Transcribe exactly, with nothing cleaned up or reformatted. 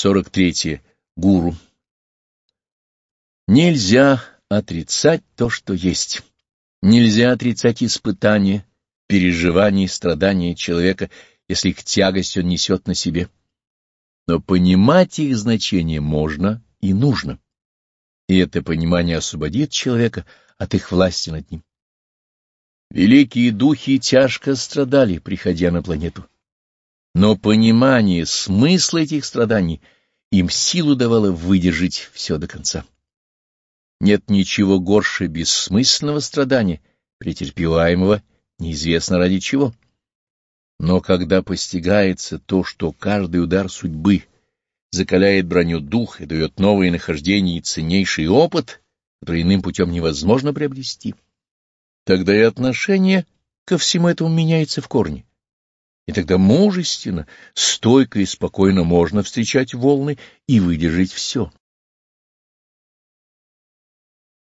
сорок третье. Гуру. Нельзя отрицать то, что есть. Нельзя отрицать испытания, переживания и страдания человека, если их тягость он несет на себе. Но понимать их значение можно и нужно. И это понимание освободит человека от их власти над ним. Великие духи тяжко страдали, приходя на планету. Но понимание смысла этих страданий им силу давало выдержать все до конца. Нет ничего горше бессмысленного страдания, претерпеваемого неизвестно ради чего. Но когда постигается то, что каждый удар судьбы закаляет броню духа и дает новые нахождения и ценнейший опыт, который иным путем невозможно приобрести, тогда и отношение ко всему этому меняется в корне. И тогда мужественно, стойко и спокойно можно встречать волны и выдержать все.